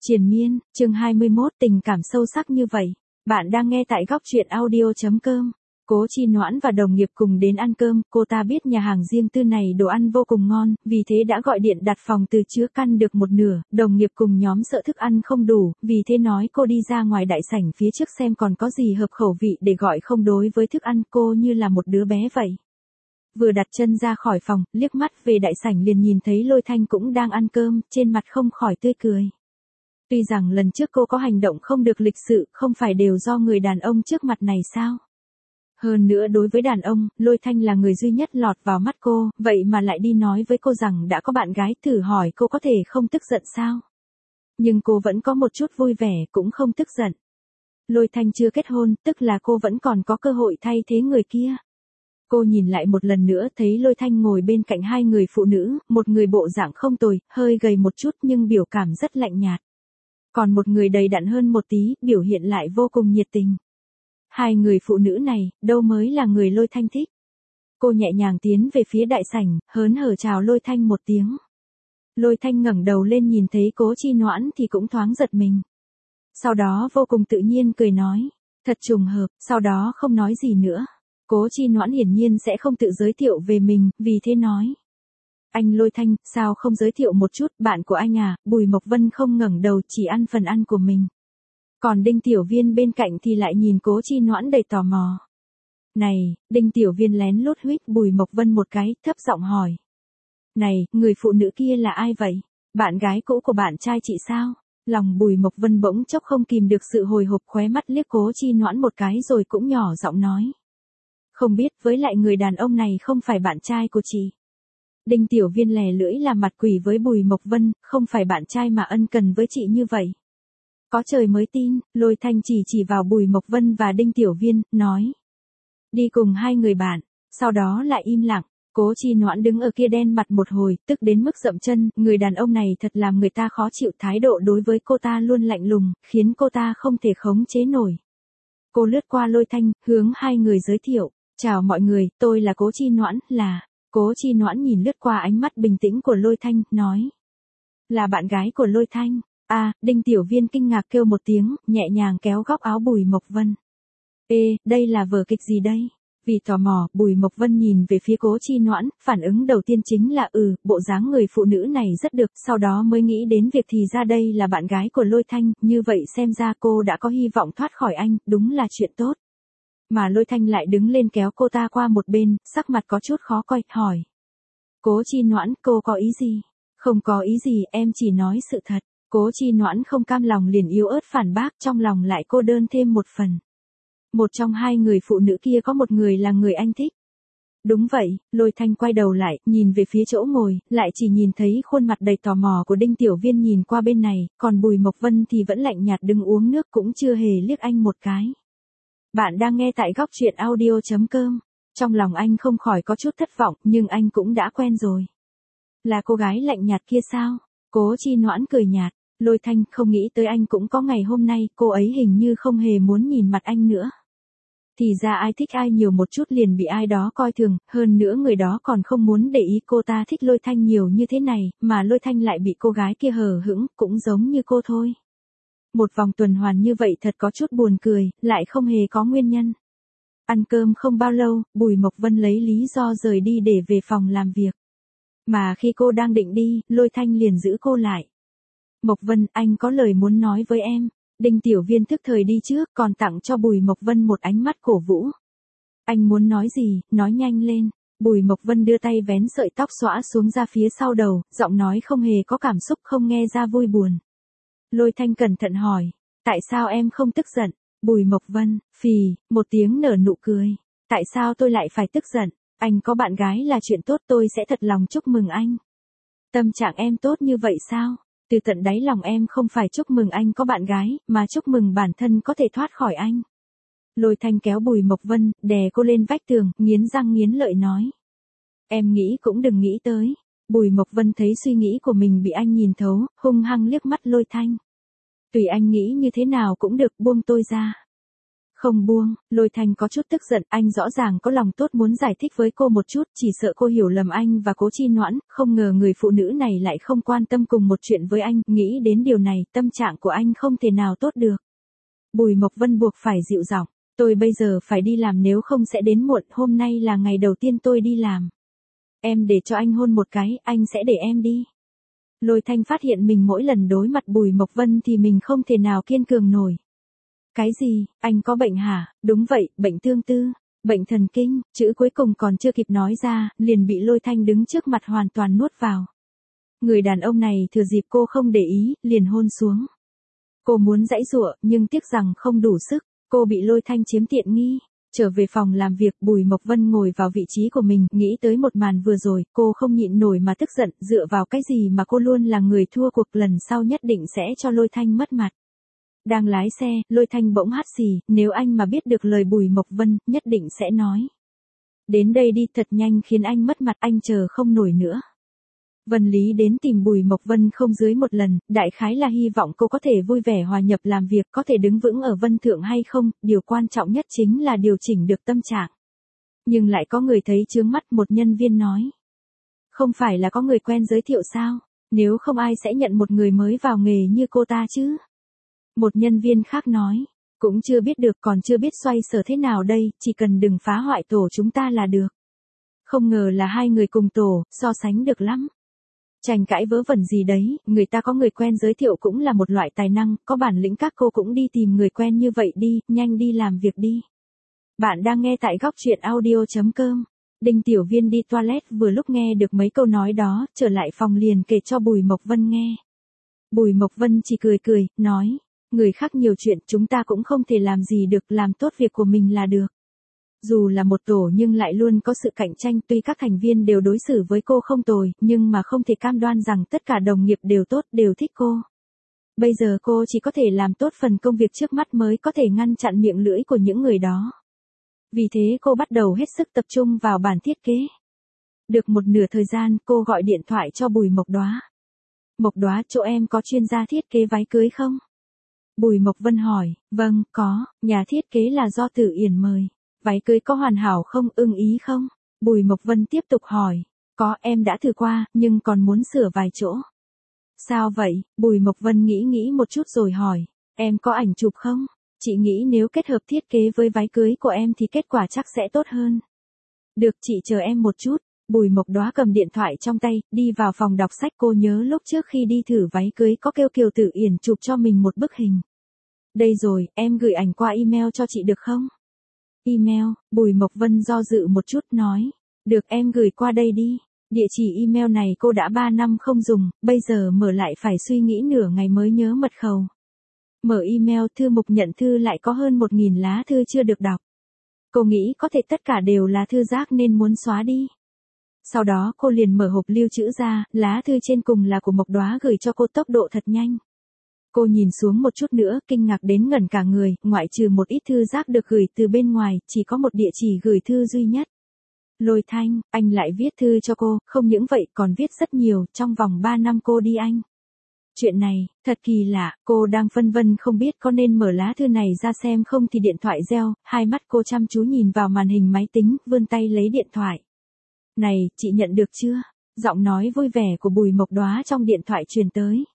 Triền miên, chương 21 tình cảm sâu sắc như vậy. Bạn đang nghe tại góc truyện audio.com. Cố Chi Noãn và đồng nghiệp cùng đến ăn cơm, cô ta biết nhà hàng riêng tư này đồ ăn vô cùng ngon, vì thế đã gọi điện đặt phòng từ chứa căn được một nửa, đồng nghiệp cùng nhóm sợ thức ăn không đủ, vì thế nói cô đi ra ngoài đại sảnh phía trước xem còn có gì hợp khẩu vị để gọi không đối với thức ăn, cô như là một đứa bé vậy. Vừa đặt chân ra khỏi phòng, liếc mắt về đại sảnh liền nhìn thấy Lôi Thanh cũng đang ăn cơm, trên mặt không khỏi tươi cười. Tuy rằng lần trước cô có hành động không được lịch sự, không phải đều do người đàn ông trước mặt này sao? Hơn nữa đối với đàn ông, Lôi Thanh là người duy nhất lọt vào mắt cô, vậy mà lại đi nói với cô rằng đã có bạn gái, thử hỏi cô có thể không tức giận sao? Nhưng cô vẫn có một chút vui vẻ, cũng không tức giận. Lôi Thanh chưa kết hôn, tức là cô vẫn còn có cơ hội thay thế người kia. Cô nhìn lại một lần nữa thấy Lôi Thanh ngồi bên cạnh hai người phụ nữ, một người bộ dạng không tồi, hơi gầy một chút nhưng biểu cảm rất lạnh nhạt. Còn một người đầy đặn hơn một tí, biểu hiện lại vô cùng nhiệt tình. Hai người phụ nữ này, đâu mới là người Lôi Thanh thích. Cô nhẹ nhàng tiến về phía đại sảnh, hớn hở chào Lôi Thanh một tiếng. Lôi Thanh ngẩng đầu lên nhìn thấy Cố Chi Noãn thì cũng thoáng giật mình. Sau đó vô cùng tự nhiên cười nói, thật trùng hợp, sau đó không nói gì nữa. Cố Chi Noãn hiển nhiên sẽ không tự giới thiệu về mình, vì thế nói. Anh Lôi Thanh, sao không giới thiệu một chút, bạn của anh à? Bùi Mộc Vân không ngẩng đầu, chỉ ăn phần ăn của mình. Còn Đinh Tiểu Viên bên cạnh thì lại nhìn Cố Chi Noãn đầy tò mò. Này, Đinh Tiểu Viên lén lút huých Bùi Mộc Vân một cái, thấp giọng hỏi. Này, người phụ nữ kia là ai vậy? Bạn gái cũ của bạn trai chị sao? Lòng Bùi Mộc Vân bỗng chốc không kìm được sự hồi hộp, khóe mắt liếc Cố Chi Noãn một cái rồi cũng nhỏ giọng nói. Không biết, với lại người đàn ông này không phải bạn trai của chị. Đinh Tiểu Viên lè lưỡi làm mặt quỷ với Bùi Mộc Vân, không phải bạn trai mà ân cần với chị như vậy. Có trời mới tin, Lôi Thanh chỉ vào Bùi Mộc Vân và Đinh Tiểu Viên, nói. Đi cùng hai người bạn, sau đó lại im lặng. Cố Chi Noãn đứng ở kia đen mặt một hồi, tức đến mức dậm chân, người đàn ông này thật làm người ta khó chịu, thái độ đối với cô ta luôn lạnh lùng, khiến cô ta không thể khống chế nổi. Cô lướt qua Lôi Thanh, hướng hai người giới thiệu. Chào mọi người, tôi là Cố Chi Noãn, là. Cố Chi Noãn nhìn lướt qua ánh mắt bình tĩnh của Lôi Thanh, nói. Là bạn gái của Lôi Thanh. À, Đinh Tiểu Viên kinh ngạc kêu một tiếng, nhẹ nhàng kéo góc áo Bùi Mộc Vân. Ê, đây là vở kịch gì đây? Vì tò mò, Bùi Mộc Vân nhìn về phía Cố Chi Noãn, phản ứng đầu tiên chính là bộ dáng người phụ nữ này rất được, sau đó mới nghĩ đến việc thì ra đây là bạn gái của Lôi Thanh, như vậy xem ra cô đã có hy vọng thoát khỏi anh, đúng là chuyện tốt. Mà Lôi Thanh lại đứng lên kéo cô ta qua một bên, sắc mặt có chút khó coi, hỏi. Cố Chi Noãn, cô có ý gì? Không có ý gì, em chỉ nói sự thật. Cố Chi Noãn không cam lòng liền yếu ớt phản bác, trong lòng lại cô đơn thêm một phần. Một trong hai người phụ nữ kia có một người là người anh thích. Đúng vậy, Lôi Thanh quay đầu lại, nhìn về phía chỗ ngồi, lại chỉ nhìn thấy khuôn mặt đầy tò mò của Đinh Tiểu Viên nhìn qua bên này, còn Bùi Mộc Vân thì vẫn lạnh nhạt đứng uống nước, cũng chưa hề liếc anh một cái. Bạn đang nghe tại góc truyện audio.com. Trong lòng anh không khỏi có chút thất vọng, nhưng anh cũng đã quen rồi. Là cô gái lạnh nhạt kia sao? Cố Chi Noãn cười nhạt. Lôi Thanh, không nghĩ tới anh cũng có ngày hôm nay, cô ấy hình như không hề muốn nhìn mặt anh nữa. Thì ra ai thích ai nhiều một chút liền bị ai đó coi thường, hơn nữa người đó còn không muốn để ý cô ta thích Lôi Thanh nhiều như thế này, mà Lôi Thanh lại bị cô gái kia hờ hững, cũng giống như cô thôi. Một vòng tuần hoàn như vậy thật có chút buồn cười, lại không hề có nguyên nhân. Ăn cơm không bao lâu, Bùi Mộc Vân lấy lý do rời đi để về phòng làm việc. Mà khi cô đang định đi, Lôi Thanh liền giữ cô lại. Mộc Vân, anh có lời muốn nói với em. Đinh Tiểu Viên thức thời đi trước, còn tặng cho Bùi Mộc Vân một ánh mắt cổ vũ. Anh muốn nói gì, nói nhanh lên. Bùi Mộc Vân đưa tay vén sợi tóc xõa xuống ra phía sau đầu, giọng nói không hề có cảm xúc, không nghe ra vui buồn. Lôi Thanh cẩn thận hỏi, tại sao em không tức giận? Bùi Mộc Vân, phì, một tiếng nở nụ cười. Tại sao tôi lại phải tức giận? Anh có bạn gái là chuyện tốt, tôi sẽ thật lòng chúc mừng anh. Tâm trạng em tốt như vậy sao? Từ tận đáy lòng em không phải chúc mừng anh có bạn gái, mà chúc mừng bản thân có thể thoát khỏi anh. Lôi Thanh kéo Bùi Mộc Vân, đè cô lên vách tường, nghiến răng nghiến lợi nói. Em nghĩ cũng đừng nghĩ tới. Bùi Mộc Vân thấy suy nghĩ của mình bị anh nhìn thấu, hung hăng liếc mắt Lôi Thanh. Tùy anh nghĩ như thế nào cũng được, buông tôi ra. Không buông, Lôi Thanh có chút tức giận, anh rõ ràng có lòng tốt muốn giải thích với cô một chút, chỉ sợ cô hiểu lầm anh và Cố Chi Noãn, không ngờ người phụ nữ này lại không quan tâm cùng một chuyện với anh, nghĩ đến điều này, tâm trạng của anh không thể nào tốt được. Bùi Mộc Vân buộc phải dịu giọng, tôi bây giờ phải đi làm nếu không sẽ đến muộn, hôm nay là ngày đầu tiên tôi đi làm. Em để cho anh hôn một cái, anh sẽ để em đi. Lôi Thanh phát hiện mình mỗi lần đối mặt Bùi Mộc Vân thì mình không thể nào kiên cường nổi. Cái gì, anh có bệnh hả? Đúng vậy, bệnh tương tư, bệnh thần kinh, chữ cuối cùng còn chưa kịp nói ra, liền bị Lôi Thanh đứng trước mặt hoàn toàn nuốt vào. Người đàn ông này thừa dịp cô không để ý, liền hôn xuống. Cô muốn giãy giụa, nhưng tiếc rằng không đủ sức, cô bị Lôi Thanh chiếm tiện nghi. Trở về phòng làm việc, Bùi Mộc Vân ngồi vào vị trí của mình, nghĩ tới một màn vừa rồi, cô không nhịn nổi mà tức giận, dựa vào cái gì mà cô luôn là người thua cuộc, lần sau nhất định sẽ cho Lôi Thanh mất mặt. Đang lái xe, Lôi Thanh bỗng hắt xì, nếu anh mà biết được lời Bùi Mộc Vân, nhất định sẽ nói. Đến đây đi thật nhanh khiến anh mất mặt, anh chờ không nổi nữa. Vân Lý đến tìm Bùi Mộc Vân không dưới một lần, đại khái là hy vọng cô có thể vui vẻ hòa nhập làm việc, có thể đứng vững ở Vân Thượng hay không, điều quan trọng nhất chính là điều chỉnh được tâm trạng. Nhưng lại có người thấy chướng mắt, một nhân viên nói. Không phải là có người quen giới thiệu sao, nếu không ai sẽ nhận một người mới vào nghề như cô ta chứ. Một nhân viên khác nói, cũng chưa biết được, còn chưa biết xoay sở thế nào đây, chỉ cần đừng phá hoại tổ chúng ta là được. Không ngờ là hai người cùng tổ, so sánh được lắm. Tranh cãi vớ vẩn gì đấy, người ta có người quen giới thiệu cũng là một loại tài năng, có bản lĩnh các cô cũng đi tìm người quen như vậy đi, nhanh đi làm việc đi. Bạn đang nghe tại góc truyện audio.com. Đinh Tiểu Viên đi toilet vừa lúc nghe được mấy câu nói đó, trở lại phòng liền kể cho Bùi Mộc Vân nghe. Bùi Mộc Vân chỉ cười cười, nói, người khác nhiều chuyện chúng ta cũng không thể làm gì được, làm tốt việc của mình là được. Dù là một tổ nhưng lại luôn có sự cạnh tranh, tuy các thành viên đều đối xử với cô không tồi, nhưng mà không thể cam đoan rằng tất cả đồng nghiệp đều tốt, đều thích cô. Bây giờ cô chỉ có thể làm tốt phần công việc trước mắt mới có thể ngăn chặn miệng lưỡi của những người đó. Vì thế cô bắt đầu hết sức tập trung vào bản thiết kế. Được một nửa thời gian, cô gọi điện thoại cho Bùi Mộc Đóa. Mộc Đóa, chỗ em có chuyên gia thiết kế váy cưới không? Bùi Mộc Vân hỏi, vâng, có, nhà thiết kế là do Tử Yển mời. Váy cưới có hoàn hảo không, ưng ý không? Bùi Mộc Vân tiếp tục hỏi, có, em đã thử qua, nhưng còn muốn sửa vài chỗ. Sao vậy? Bùi Mộc Vân nghĩ một chút rồi hỏi, em có ảnh chụp không? Chị nghĩ nếu kết hợp thiết kế với váy cưới của em thì kết quả chắc sẽ tốt hơn. Được, chị chờ em một chút. Bùi Mộc Đóa cầm điện thoại trong tay, đi vào phòng đọc sách. Cô nhớ lúc trước khi đi thử váy cưới có kêu Kiều Tử Yển chụp cho mình một bức hình. Đây rồi, em gửi ảnh qua email cho chị được không? Email, Bùi Mộc Vân do dự một chút nói, được, em gửi qua đây đi. Địa chỉ email này cô đã 3 năm không dùng, bây giờ mở lại phải suy nghĩ nửa ngày mới nhớ mật khẩu. Mở email, thư mục nhận thư lại có hơn 1.000 lá thư chưa được đọc. Cô nghĩ có thể tất cả đều là thư rác nên muốn xóa đi. Sau đó cô liền mở hộp lưu trữ ra, lá thư trên cùng là của Mộc Đóa gửi cho cô, tốc độ thật nhanh. Cô nhìn xuống một chút nữa, kinh ngạc đến ngẩn cả người, ngoại trừ một ít thư rác được gửi từ bên ngoài, chỉ có một địa chỉ gửi thư duy nhất. Lôi Thanh, anh lại viết thư cho cô, không những vậy còn viết rất nhiều, trong vòng 3 năm cô đi Anh. Chuyện này, thật kỳ lạ, cô đang phân vân không biết có nên mở lá thư này ra xem không thì điện thoại reo, hai mắt cô chăm chú nhìn vào màn hình máy tính, vươn tay lấy điện thoại. Này, chị nhận được chưa? Giọng nói vui vẻ của Bùi Mộc Đóa trong điện thoại truyền tới.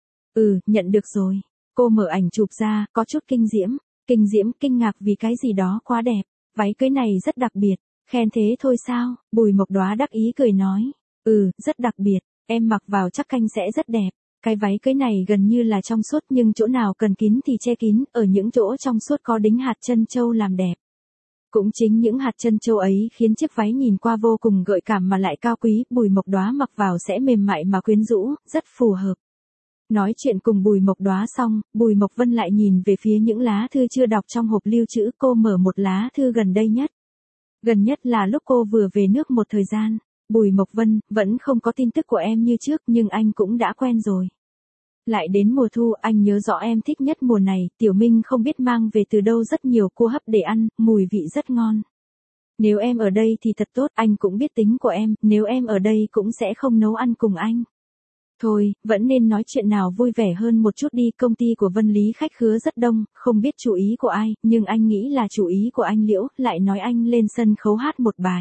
Ừ, nhận được rồi. Cô mở ảnh chụp ra, có chút kinh diễm, kinh ngạc vì cái gì đó quá đẹp. Váy cưới này rất đặc biệt. Khen thế thôi sao? Bùi Mộc Đóa đắc ý cười nói. Ừ, rất đặc biệt. Em mặc vào chắc canh sẽ rất đẹp. Cái váy cưới này gần như là trong suốt nhưng chỗ nào cần kín thì che kín, ở những chỗ trong suốt có đính hạt chân châu làm đẹp. Cũng chính những hạt chân châu ấy khiến chiếc váy nhìn qua vô cùng gợi cảm mà lại cao quý, Bùi Mộc Đóa mặc vào sẽ mềm mại mà quyến rũ, rất phù hợp. Nói chuyện cùng Bùi Mộc Đóa xong, Bùi Mộc Vân lại nhìn về phía những lá thư chưa đọc trong hộp lưu trữ, cô mở một lá thư gần đây nhất. Gần nhất là lúc cô vừa về nước một thời gian. Bùi Mộc Vân, vẫn không có tin tức của em như trước nhưng anh cũng đã quen rồi. Lại đến mùa thu, anh nhớ rõ em thích nhất mùa này, Tiểu Minh không biết mang về từ đâu rất nhiều cua hấp để ăn, mùi vị rất ngon. Nếu em ở đây thì thật tốt, anh cũng biết tính của em, nếu em ở đây cũng sẽ không nấu ăn cùng anh. Thôi, vẫn nên nói chuyện nào vui vẻ hơn một chút đi, công ty của Vân Lý khách khứa rất đông, không biết chủ ý của ai, nhưng anh nghĩ là chủ ý của anh Liễu, lại nói anh lên sân khấu hát một bài.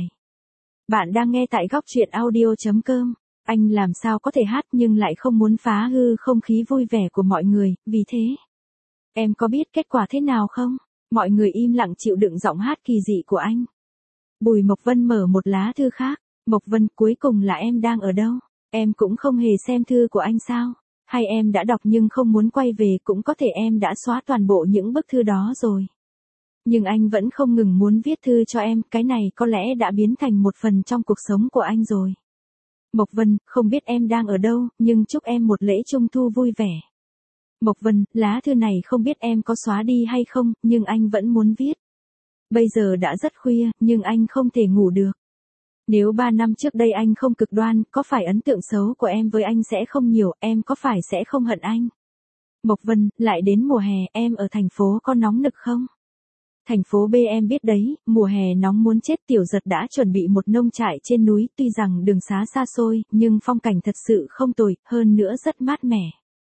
Bạn đang nghe tại góc truyện audio.com. Anh làm sao có thể hát nhưng lại không muốn phá hư không khí vui vẻ của mọi người, vì thế. Em có biết kết quả thế nào không? Mọi người im lặng chịu đựng giọng hát kỳ dị của anh. Bùi Mộc Vân mở một lá thư khác. Mộc Vân, cuối cùng là em đang ở đâu? Em cũng không hề xem thư của anh sao? Hay em đã đọc nhưng không muốn quay về, cũng có thể em đã xóa toàn bộ những bức thư đó rồi. Nhưng anh vẫn không ngừng muốn viết thư cho em, cái này có lẽ đã biến thành một phần trong cuộc sống của anh rồi. Mộc Vân, không biết em đang ở đâu, nhưng chúc em một lễ trung thu vui vẻ. Mộc Vân, lá thư này không biết em có xóa đi hay không, nhưng anh vẫn muốn viết. Bây giờ đã rất khuya, nhưng anh không thể ngủ được. Nếu 3 năm trước đây anh không cực đoan, có phải ấn tượng xấu của em với anh sẽ không nhiều, em có phải sẽ không hận anh? Mộc Vân, lại đến mùa hè, em ở thành phố có nóng nực không? Thành phố B em biết đấy, mùa hè nóng muốn chết. Tiểu Giật đã chuẩn bị một nông trại trên núi, tuy rằng đường xá xa xôi, nhưng phong cảnh thật sự không tồi, hơn nữa rất mát mẻ.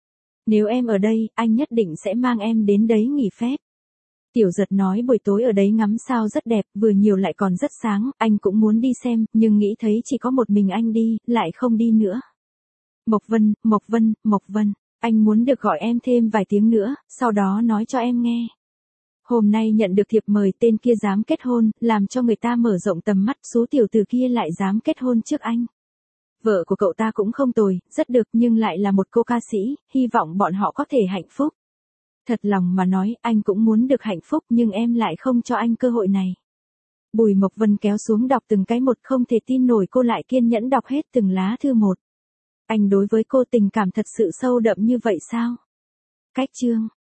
Nếu em ở đây, anh nhất định sẽ mang em đến đấy nghỉ phép. Tiểu Giật nói buổi tối ở đấy ngắm sao rất đẹp, vừa nhiều lại còn rất sáng, anh cũng muốn đi xem, nhưng nghĩ thấy chỉ có một mình anh đi, lại không đi nữa. Mộc Vân, Mộc Vân, Mộc Vân, anh muốn được gọi em thêm vài tiếng nữa, sau đó nói cho em nghe. Hôm nay nhận được thiệp mời, tên kia dám kết hôn, làm cho người ta mở rộng tầm mắt, số tiểu tử kia lại dám kết hôn trước anh. Vợ của cậu ta cũng không tồi, rất được, nhưng lại là một cô ca sĩ, hy vọng bọn họ có thể hạnh phúc. Thật lòng mà nói, anh cũng muốn được hạnh phúc, nhưng em lại không cho anh cơ hội này. Bùi Mộc Vân kéo xuống đọc từng cái một, không thể tin nổi cô lại kiên nhẫn đọc hết từng lá thư một. Anh đối với cô tình cảm thật sự sâu đậm như vậy sao? Cách chương